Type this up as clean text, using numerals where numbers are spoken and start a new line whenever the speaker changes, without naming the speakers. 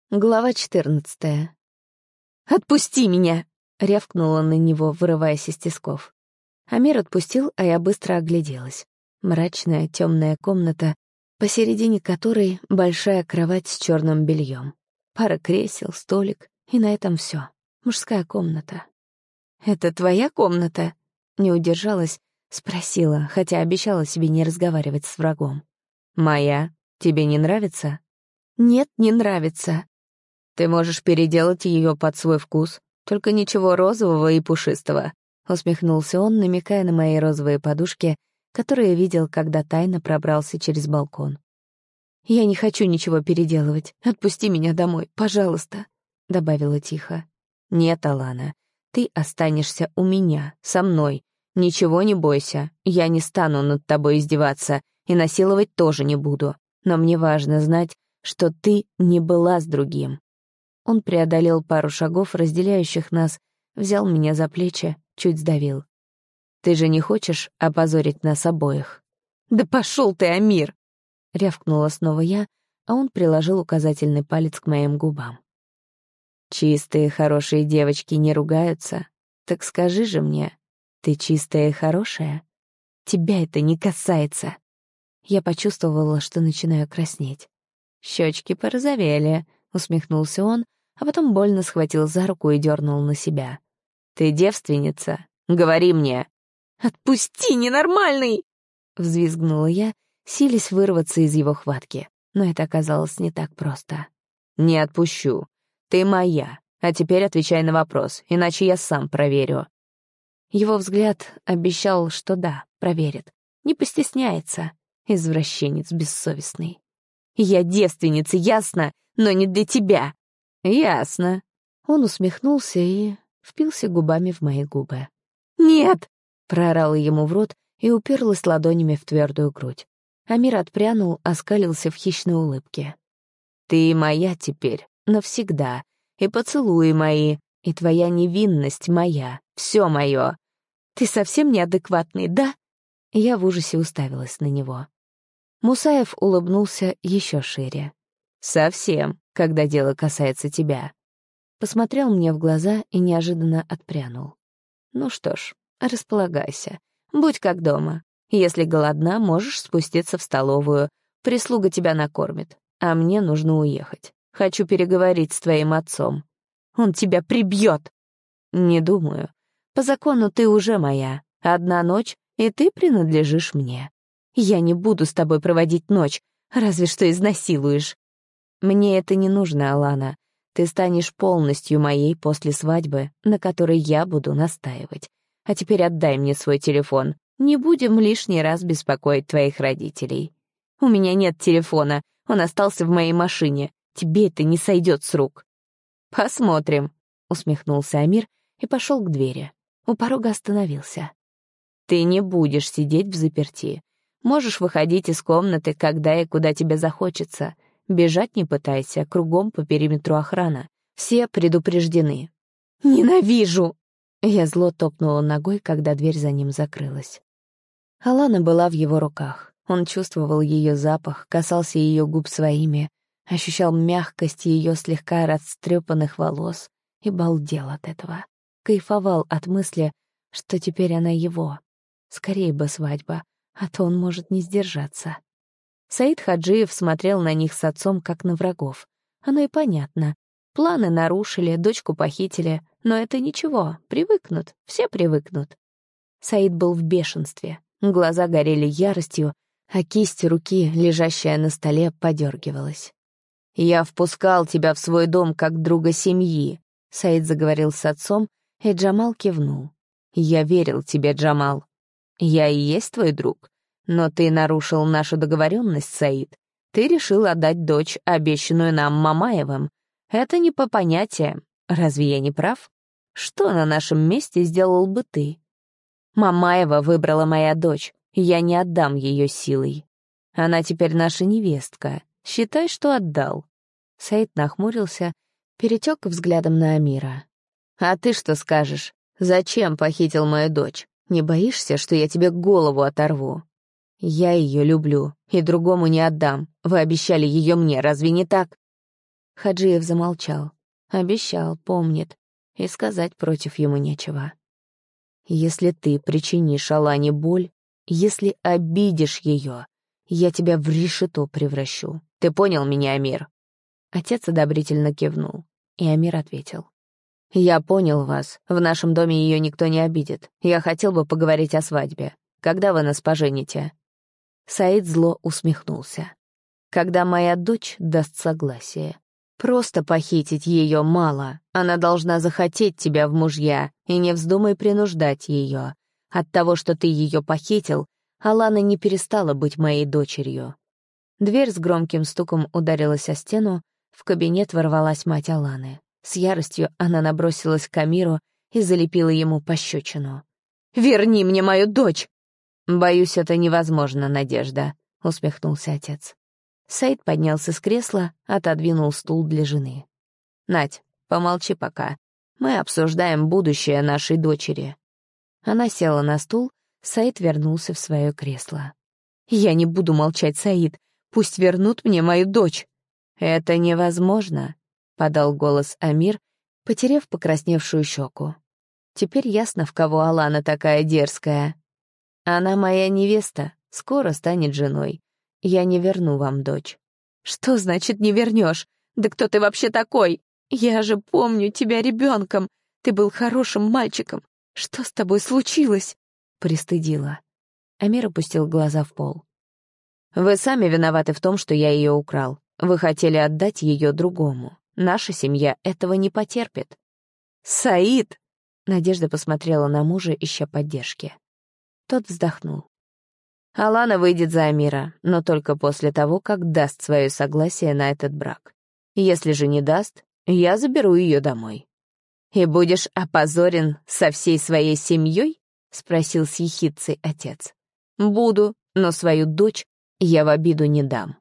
Глава 14. «Отпусти меня!» — рявкнула на него, вырываясь из тисков. Амир отпустил, а я быстро огляделась. Мрачная темная комната, посередине которой большая кровать с черным бельем. Пара кресел, столик, и на этом все. Мужская комната. «Это твоя комната?» — не удержалась, спросила, хотя обещала себе не разговаривать с врагом. «Моя? Тебе не нравится?» «Нет, не нравится». «Ты можешь переделать ее под свой вкус, только ничего розового и пушистого», — усмехнулся он, намекая на мои розовые подушки, которые видел, когда тайно пробрался через балкон. «Я не хочу ничего переделывать. Отпусти меня домой, пожалуйста», — добавила тихо. «Нет, Алана, ты останешься у меня, со мной. Ничего не бойся, я не стану над тобой издеваться и насиловать тоже не буду. Но мне важно знать, что ты не была с другим». Он преодолел пару шагов, разделяющих нас, взял меня за плечи, чуть сдавил. «Ты же не хочешь опозорить нас обоих?» «Да пошел ты, Амир!» — рявкнула снова я, а он приложил указательный палец к моим губам. «Чистые, хорошие девочки не ругаются. Так скажи же мне, ты чистая и хорошая? Тебя это не касается». Я почувствовала, что начинаю краснеть. «Щечки порозовели», — усмехнулся он, а потом больно схватил за руку и дернул на себя. «Ты девственница? Говори мне!» «Отпусти, ненормальный!» — взвизгнула я, силясь вырваться из его хватки. Но это оказалось не так просто. «Не отпущу. Ты моя. А теперь отвечай на вопрос, иначе я сам проверю». Его взгляд обещал, что да, проверит. Не постесняется. Извращенец бессовестный. «Я девственница, ясно? Но не для тебя!» «Ясно». Он усмехнулся и впился губами в мои губы. «Нет!» — проорала ему в рот и уперлась ладонями в твердую грудь. Амир отпрянул, оскалился в хищной улыбке. «Ты моя теперь, навсегда, и поцелуи мои, и твоя невинность моя, все мое. Ты совсем неадекватный, да?» Я в ужасе уставилась на него. Мусаев улыбнулся еще шире. «Совсем, когда дело касается тебя». Посмотрел мне в глаза и неожиданно отпрянул. «Ну что ж, располагайся. Будь как дома. Если голодна, можешь спуститься в столовую. Прислуга тебя накормит. А мне нужно уехать. Хочу переговорить с твоим отцом. Он тебя прибьет!» «Не думаю. По закону ты уже моя. Одна ночь, и ты принадлежишь мне. Я не буду с тобой проводить ночь, разве что изнасилуешь. Мне это не нужно, Алана. Ты станешь полностью моей после свадьбы, на которой я буду настаивать. А теперь отдай мне свой телефон. Не будем лишний раз беспокоить твоих родителей. У меня нет телефона, он остался в моей машине. Тебе это не сойдет с рук». «Посмотрим», — усмехнулся Амир и пошел к двери. У порога остановился. «Ты не будешь сидеть взаперти. Можешь выходить из комнаты, когда и куда тебе захочется. Бежать не пытайся, кругом по периметру охрана. Все предупреждены». «Ненавижу!» Я зло топнула ногой, когда дверь за ним закрылась. Алана была в его руках. Он чувствовал ее запах, касался ее губ своими, ощущал мягкость ее слегка растрепанных волос и балдел от этого. Кайфовал от мысли, что теперь она его. Скорее бы свадьба, а то он может не сдержаться. Саид Хаджиев смотрел на них с отцом, как на врагов. Оно и понятно. Планы нарушили, дочку похитили, но это ничего, привыкнут, все привыкнут. Саид был в бешенстве, глаза горели яростью, а кисть руки, лежащая на столе, подергивалась. «Я впускал тебя в свой дом как друга семьи», — Саид заговорил с отцом, и Джамал кивнул. «Я верил тебе, Джамал. Я и есть твой друг. Но ты нарушил нашу договоренность, Саид. Ты решил отдать дочь, обещанную нам Мамаевым. Это не по понятиям. Разве я не прав? Что на нашем месте сделал бы ты? Мамаева выбрала моя дочь. Я не отдам ее силой. Она теперь наша невестка. Считай, что отдал». Саид нахмурился, перетек взглядом на Амира. «А ты что скажешь? Зачем похитил мою дочь? Не боишься, что я тебе голову оторву?» «Я ее люблю, и другому не отдам. Вы обещали ее мне, разве не так?» Хаджиев замолчал. Обещал, помнит. И сказать против ему нечего. «Если ты причинишь Алане боль, если обидишь ее, я тебя в решето превращу. Ты понял меня, Амир?» Отец одобрительно кивнул, и Амир ответил. «Я понял вас. В нашем доме ее никто не обидит. Я хотел бы поговорить о свадьбе. Когда вы нас пожените?» Саид зло усмехнулся. «Когда моя дочь даст согласие. Просто похитить ее мало. Она должна захотеть тебя в мужья, и не вздумай принуждать ее. От того, что ты ее похитил, Алана не перестала быть моей дочерью». Дверь с громким стуком ударилась о стену, в кабинет ворвалась мать Аланы. С яростью она набросилась к Амиру и залепила ему пощечину. «Верни мне мою дочь!» «Боюсь, это невозможно, Надежда», — усмехнулся отец. Саид поднялся с кресла, отодвинул стул для жены. «Надь, помолчи пока. Мы обсуждаем будущее нашей дочери». Она села на стул, Саид вернулся в свое кресло. «Я не буду молчать, Саид. Пусть вернут мне мою дочь». «Это невозможно», — подал голос Амир, потеряв покрасневшую щеку. «Теперь ясно, в кого Алана такая дерзкая. Она моя невеста, скоро станет женой. Я не верну вам дочь». «Что значит не вернешь? Да кто ты вообще такой? Я же помню тебя ребенком. Ты был хорошим мальчиком. Что с тобой случилось?» Пристыдила. Амир опустил глаза в пол. «Вы сами виноваты в том, что я ее украл. Вы хотели отдать ее другому. Наша семья этого не потерпит». «Саид!» Надежда посмотрела на мужа, ища поддержки. Тот вздохнул. «Алана выйдет за Амира, но только после того, как даст свое согласие на этот брак. Если же не даст, я заберу ее домой». «И будешь опозорен со всей своей семьей?» — спросил с ехидцей отец. «Буду, но свою дочь я в обиду не дам».